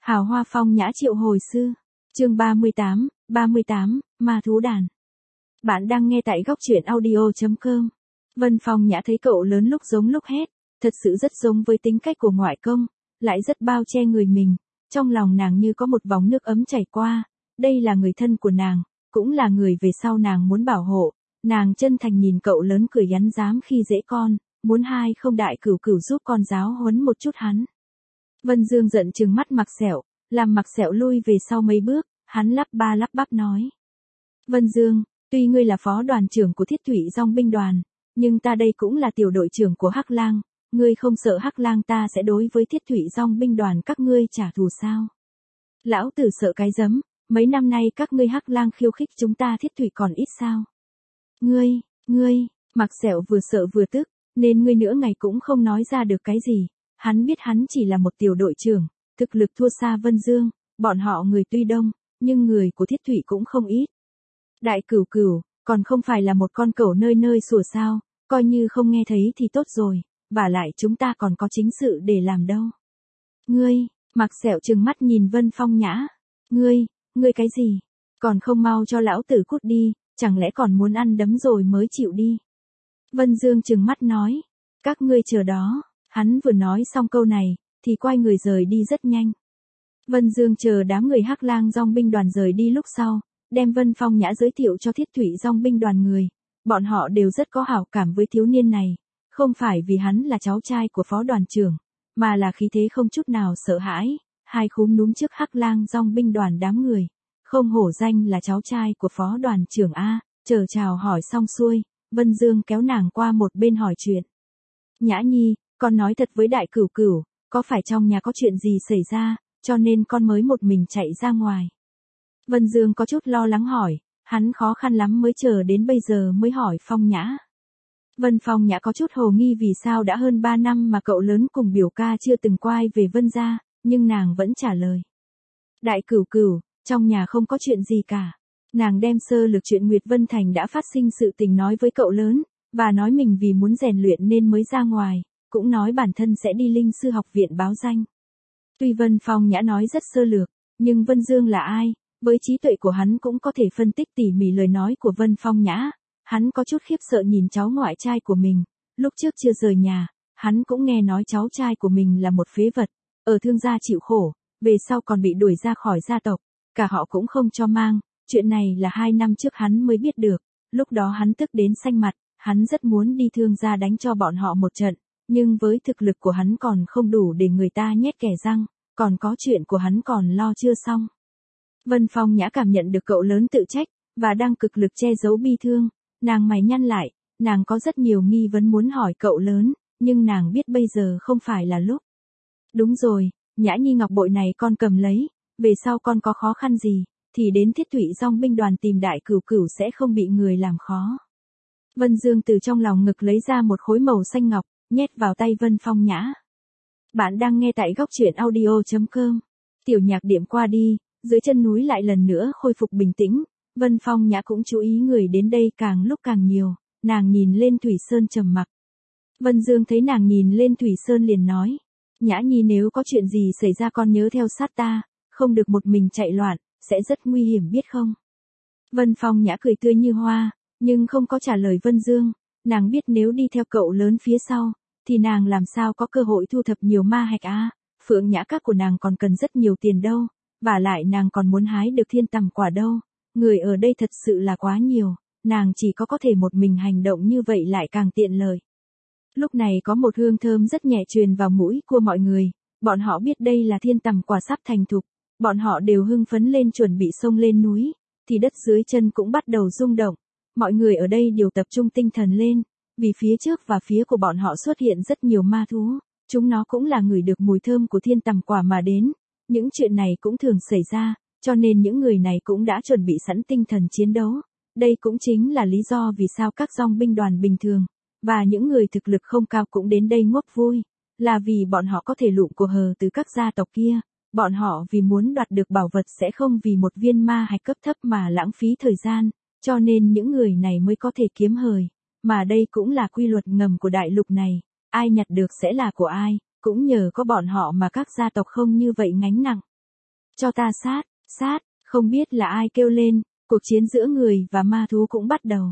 Hào hoa phong nhã triệu hồi sư. Chương 38, ma thú đàn. Bạn đang nghe tại góc truyện audio.com. Vân Phong Nhã thấy cậu lớn lúc giống lúc hết, thật sự rất giống với tính cách của ngoại công, lại rất bao che người mình, trong lòng nàng như có một vòng nước ấm chảy qua, đây là người thân của nàng, cũng là người về sau nàng muốn bảo hộ, nàng chân thành nhìn cậu lớn cười gắn dám khi dễ con, muốn hai không đại cửu cửu giúp con giáo huấn một chút hắn. Vân Dương giận trừng mắt Mặc Sẹo, làm Mặc Sẹo lui về sau mấy bước, hắn lắp ba lắp bắp nói. Vân Dương, tuy ngươi là phó đoàn trưởng của Thiết Thủy Dòng binh đoàn, nhưng ta đây cũng là tiểu đội trưởng của Hắc Lang, ngươi không sợ Hắc Lang ta sẽ đối với Thiết Thủy Dòng binh đoàn các ngươi trả thù sao? Lão tử sợ cái giấm, mấy năm nay các ngươi Hắc Lang khiêu khích chúng ta Thiết Thủy còn ít sao? Ngươi, Mặc Sẹo vừa sợ vừa tức, nên ngươi nữa ngày cũng không nói ra được cái gì, hắn biết hắn chỉ là một tiểu đội trưởng, thực lực thua xa Vân Dương, bọn họ người tuy đông, nhưng người của Thiết Thủy cũng không ít. Đại cửu cửu, còn không phải là một con cẩu nơi nơi sủa sao, coi như không nghe thấy thì tốt rồi, vả lại chúng ta còn có chính sự để làm đâu. Ngươi, Mặc Sẹo trừng mắt nhìn Vân Phong Nhã. Ngươi cái gì? Còn không mau cho lão tử cút đi, chẳng lẽ còn muốn ăn đấm rồi mới chịu đi. Vân Dương trừng mắt nói, các ngươi chờ đó, hắn vừa nói xong câu này, thì quay người rời đi rất nhanh. Vân Dương chờ đám người Hắc Lang Dòng binh đoàn rời đi lúc sau, đem Vân Phong Nhã giới thiệu cho Thiết Thủy Dòng binh đoàn người, bọn họ đều rất có hảo cảm với thiếu niên này, không phải vì hắn là cháu trai của phó đoàn trưởng, mà là khí thế không chút nào sợ hãi, hai khúm núm trước Hắc Lang Dòng binh đoàn đám người, không hổ danh là cháu trai của phó đoàn trưởng A, chờ chào hỏi xong xuôi, Vân Dương kéo nàng qua một bên hỏi chuyện. Nhã Nhi, con nói thật với đại cửu cửu, có phải trong nhà có chuyện gì xảy ra, cho nên con mới một mình chạy ra ngoài. Vân Dương có chút lo lắng hỏi, hắn khó khăn lắm mới chờ đến bây giờ mới hỏi Phong Nhã. Vân Phong Nhã có chút hồ nghi vì sao đã hơn 3 năm mà cậu lớn cùng biểu ca chưa từng quay về Vân gia, nhưng nàng vẫn trả lời. Đại cửu cửu, trong nhà không có chuyện gì cả. Nàng đem sơ lược chuyện Nguyệt Vân Thành đã phát sinh sự tình nói với cậu lớn, và nói mình vì muốn rèn luyện nên mới ra ngoài, cũng nói bản thân sẽ đi Linh Sư học viện báo danh. Tuy Vân Phong Nhã nói rất sơ lược, nhưng Vân Dương là ai, với trí tuệ của hắn cũng có thể phân tích tỉ mỉ lời nói của Vân Phong Nhã, hắn có chút khiếp sợ nhìn cháu ngoại trai của mình, lúc trước chưa rời nhà, hắn cũng nghe nói cháu trai của mình là một phế vật, ở thương gia chịu khổ, về sau còn bị đuổi ra khỏi gia tộc, cả họ cũng không cho mang, chuyện này là 2 năm trước hắn mới biết được, lúc đó hắn tức đến xanh mặt, hắn rất muốn đi thương gia đánh cho bọn họ một trận, nhưng với thực lực của hắn còn không đủ để người ta nhét kẻ răng, còn có chuyện của hắn còn lo chưa xong. Vân Phong Nhã cảm nhận được cậu lớn tự trách, và đang cực lực che giấu bi thương, nàng mày nhăn lại, nàng có rất nhiều nghi vấn muốn hỏi cậu lớn, nhưng nàng biết bây giờ không phải là lúc. Đúng rồi, Nhã Nhi ngọc bội này con cầm lấy, về sau con có khó khăn gì, thì đến Thiết Thủy Dòng binh đoàn tìm đại cửu cửu sẽ không bị người làm khó. Vân Dương từ trong lòng ngực lấy ra một khối màu xanh ngọc, nhét vào tay Vân Phong Nhã. Bạn đang nghe tại góc truyện audio.com. Tiểu nhạc điểm qua đi, dưới chân núi lại lần nữa khôi phục bình tĩnh, Vân Phong Nhã cũng chú ý người đến đây càng lúc càng nhiều, nàng nhìn lên Thủy Sơn trầm mặc. Vân Dương thấy nàng nhìn lên Thủy Sơn liền nói, Nhã Nhi nếu có chuyện gì xảy ra con nhớ theo sát ta, không được một mình chạy loạn, sẽ rất nguy hiểm biết không? Vân Phong Nhã cười tươi như hoa, nhưng không có trả lời Vân Dương, nàng biết nếu đi theo cậu lớn phía sau, thì nàng làm sao có cơ hội thu thập nhiều ma hạch a, Phượng Nhã các của nàng còn cần rất nhiều tiền đâu, và lại nàng còn muốn hái được thiên tầm quả đâu, người ở đây thật sự là quá nhiều, nàng chỉ có thể một mình hành động như vậy lại càng tiện lợi. Lúc này có một hương thơm rất nhẹ truyền vào mũi của mọi người, bọn họ biết đây là thiên tầm quả sắp thành thục, bọn họ đều hưng phấn lên chuẩn bị xông lên núi, thì đất dưới chân cũng bắt đầu rung động, mọi người ở đây đều tập trung tinh thần lên, vì phía trước và phía của bọn họ xuất hiện rất nhiều ma thú, chúng nó cũng là ngửi được mùi thơm của thiên tầm quả mà đến, những chuyện này cũng thường xảy ra, cho nên những người này cũng đã chuẩn bị sẵn tinh thần chiến đấu, đây cũng chính là lý do vì sao các dòng binh đoàn bình thường, và những người thực lực không cao cũng đến đây ngốc vui, là vì bọn họ có thể lụm của hờ từ các gia tộc kia, bọn họ vì muốn đoạt được bảo vật sẽ không vì một viên ma hạch cấp thấp mà lãng phí thời gian, cho nên những người này mới có thể kiếm hời, mà đây cũng là quy luật ngầm của đại lục này, ai nhặt được sẽ là của ai, cũng nhờ có bọn họ mà các gia tộc không như vậy gánh nặng. Cho ta sát, sát, không biết là ai kêu lên, cuộc chiến giữa người và ma thú cũng bắt đầu.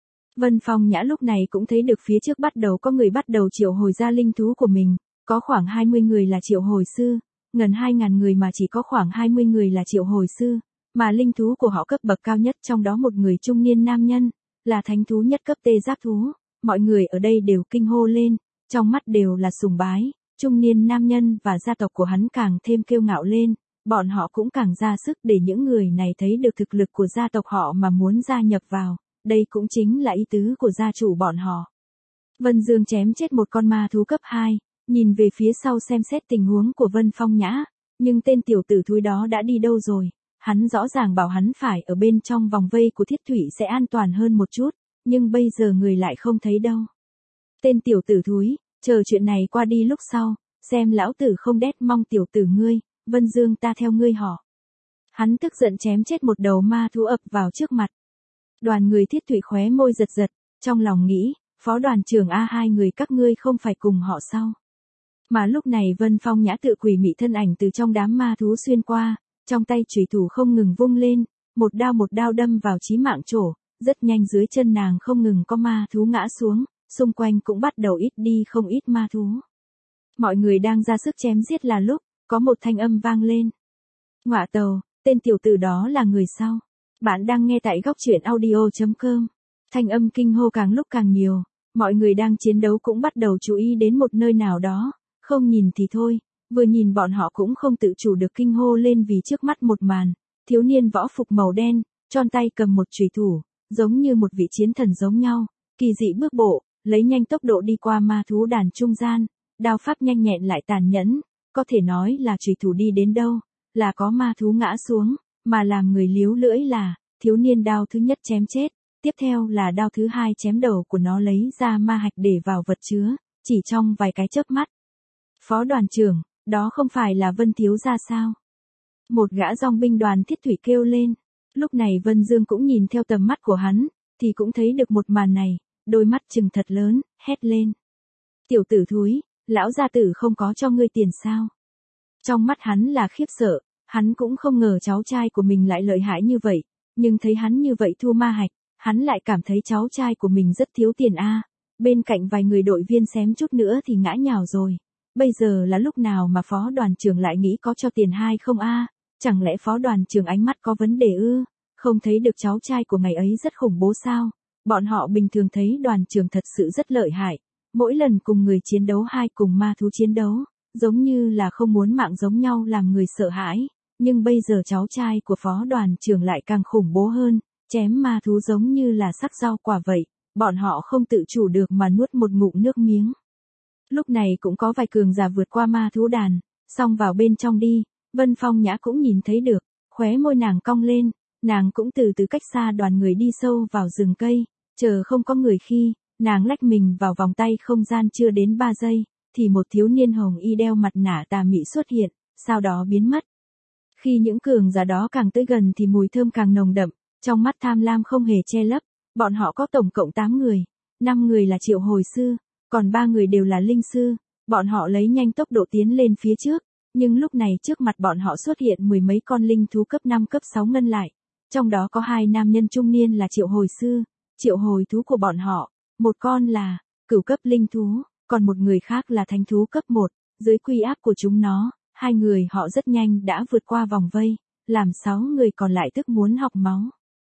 Vân Phong Nhã lúc này cũng thấy được phía trước bắt đầu có người bắt đầu triệu hồi ra linh thú của mình, có khoảng 20 người là triệu hồi sư, gần 2.000 người mà chỉ có khoảng 20 người là triệu hồi sư, mà linh thú của họ cấp bậc cao nhất trong đó một người trung niên nam nhân, là thánh thú nhất cấp tê giác thú, mọi người ở đây đều kinh hô lên, trong mắt đều là sùng bái, trung niên nam nhân và gia tộc của hắn càng thêm kiêu ngạo lên, bọn họ cũng càng ra sức để những người này thấy được thực lực của gia tộc họ mà muốn gia nhập vào, đây cũng chính là ý tứ của gia chủ bọn họ. Vân Dương chém chết một con ma thú cấp 2, nhìn về phía sau xem xét tình huống của Vân Phong Nhã, nhưng tên tiểu tử thúi đó đã đi đâu rồi, hắn rõ ràng bảo hắn phải ở bên trong vòng vây của Thiết Thủy sẽ an toàn hơn một chút, nhưng bây giờ người lại không thấy đâu. Tên tiểu tử thúi, chờ chuyện này qua đi lúc sau, xem lão tử không đét mong tiểu tử ngươi, Vân Dương ta theo ngươi họ. Hắn tức giận chém chết một đầu ma thú ập vào trước mặt. Đoàn người Thiết Thủy khóe môi giật giật, trong lòng nghĩ, phó đoàn trưởng A hai người các ngươi không phải cùng họ sao. Mà lúc này Vân Phong Nhã tự quỷ mị thân ảnh từ trong đám ma thú xuyên qua, trong tay chủy thủ không ngừng vung lên, một đao đâm vào chí mạng chỗ, rất nhanh dưới chân nàng không ngừng có ma thú ngã xuống, xung quanh cũng bắt đầu ít đi không ít ma thú. Mọi người đang ra sức chém giết là lúc, có một thanh âm vang lên. Ngọa tàu, tên tiểu tử đó là người sao? Bạn đang nghe tại góc truyện audio.com. Thanh âm kinh hô càng lúc càng nhiều, mọi người đang chiến đấu cũng bắt đầu chú ý đến một nơi nào đó, không nhìn thì thôi, vừa nhìn bọn họ cũng không tự chủ được kinh hô lên vì trước mắt một màn, thiếu niên võ phục màu đen, tròn tay cầm một chùy thủ, giống như một vị chiến thần giống nhau, kỳ dị bước bộ, lấy nhanh tốc độ đi qua ma thú đàn trung gian, đao pháp nhanh nhẹn lại tàn nhẫn, có thể nói là chùy thủ đi đến đâu, là có ma thú ngã xuống, mà làm người líu lưỡi là, thiếu niên đao thứ nhất chém chết, tiếp theo là đao thứ hai chém đầu của nó lấy ra ma hạch để vào vật chứa, chỉ trong vài cái chớp mắt. Phó đoàn trưởng, đó không phải là Vân thiếu gia sao? Một gã dòng binh đoàn Thiết Thủy kêu lên, lúc này Vân Dương cũng nhìn theo tầm mắt của hắn, thì cũng thấy được một màn này, đôi mắt trừng thật lớn, hét lên. Tiểu tử thúi, lão gia tử không có cho ngươi tiền sao? Trong mắt hắn là khiếp sợ, hắn cũng không ngờ cháu trai của mình lại lợi hại như vậy, nhưng thấy hắn như vậy thua ma hạch, hắn lại cảm thấy cháu trai của mình rất thiếu tiền a. Bên cạnh vài người đội viên xém chút nữa thì ngã nhào rồi. Bây giờ là lúc nào mà phó đoàn trưởng lại nghĩ có cho tiền hay không a? Chẳng lẽ phó đoàn trưởng ánh mắt có vấn đề ư? Không thấy được cháu trai của ngày ấy rất khủng bố sao? Bọn họ bình thường thấy đoàn trưởng thật sự rất lợi hại. Mỗi lần cùng người chiến đấu hay cùng ma thú chiến đấu, giống như là không muốn mạng giống nhau làm người sợ hãi. Nhưng bây giờ cháu trai của phó đoàn trưởng lại càng khủng bố hơn, chém ma thú giống như là sắc rau quả vậy, bọn họ không tự chủ được mà nuốt một ngụm nước miếng. Lúc này cũng có vài cường giả vượt qua ma thú đàn, xong vào bên trong đi, Vân Phong Nhã cũng nhìn thấy được, khóe môi nàng cong lên, nàng cũng từ từ cách xa đoàn người đi sâu vào rừng cây, chờ không có người khi, nàng lách mình vào vòng tay không gian chưa đến 3 giây, thì một thiếu niên hồng y đeo mặt nạ tà mị xuất hiện, sau đó biến mất. Khi những cường giả đó càng tới gần thì mùi thơm càng nồng đậm, trong mắt tham lam không hề che lấp, bọn họ có tổng cộng 8 người, 5 người là triệu hồi sư, còn 3 người đều là linh sư, bọn họ lấy nhanh tốc độ tiến lên phía trước, nhưng lúc này trước mặt bọn họ xuất hiện mười mấy con linh thú cấp 5 cấp 6 ngân lại, trong đó có 2 nam nhân trung niên là triệu hồi sư, triệu hồi thú của bọn họ, một con là cửu cấp linh thú, còn một người khác là thánh thú cấp 1, dưới quy áp của chúng nó. 2 người họ rất nhanh đã vượt qua vòng vây, làm 6 người còn lại tức muốn học máu.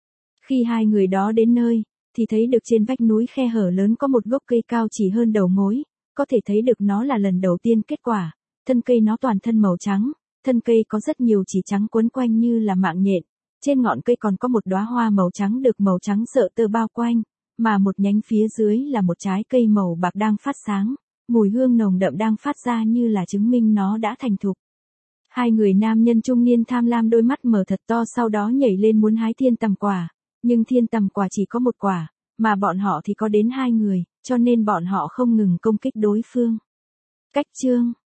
Khi 2 người đó đến nơi, thì thấy được trên vách núi khe hở lớn có một gốc cây cao chỉ hơn đầu gối, có thể thấy được nó là lần đầu tiên kết quả, thân cây nó toàn thân màu trắng, thân cây có rất nhiều chỉ trắng quấn quanh như là mạng nhện, trên ngọn cây còn có một đóa hoa màu trắng được màu trắng sợi tơ bao quanh, mà một nhánh phía dưới là một trái cây màu bạc đang phát sáng, mùi hương nồng đậm đang phát ra như là chứng minh nó đã thành thục. 2 người nam nhân trung niên tham lam đôi mắt mở thật to sau đó nhảy lên muốn hái thiên tầm quả, nhưng thiên tầm quả chỉ có một quả, mà bọn họ thì có đến 2 người, cho nên bọn họ không ngừng công kích đối phương. Cách chương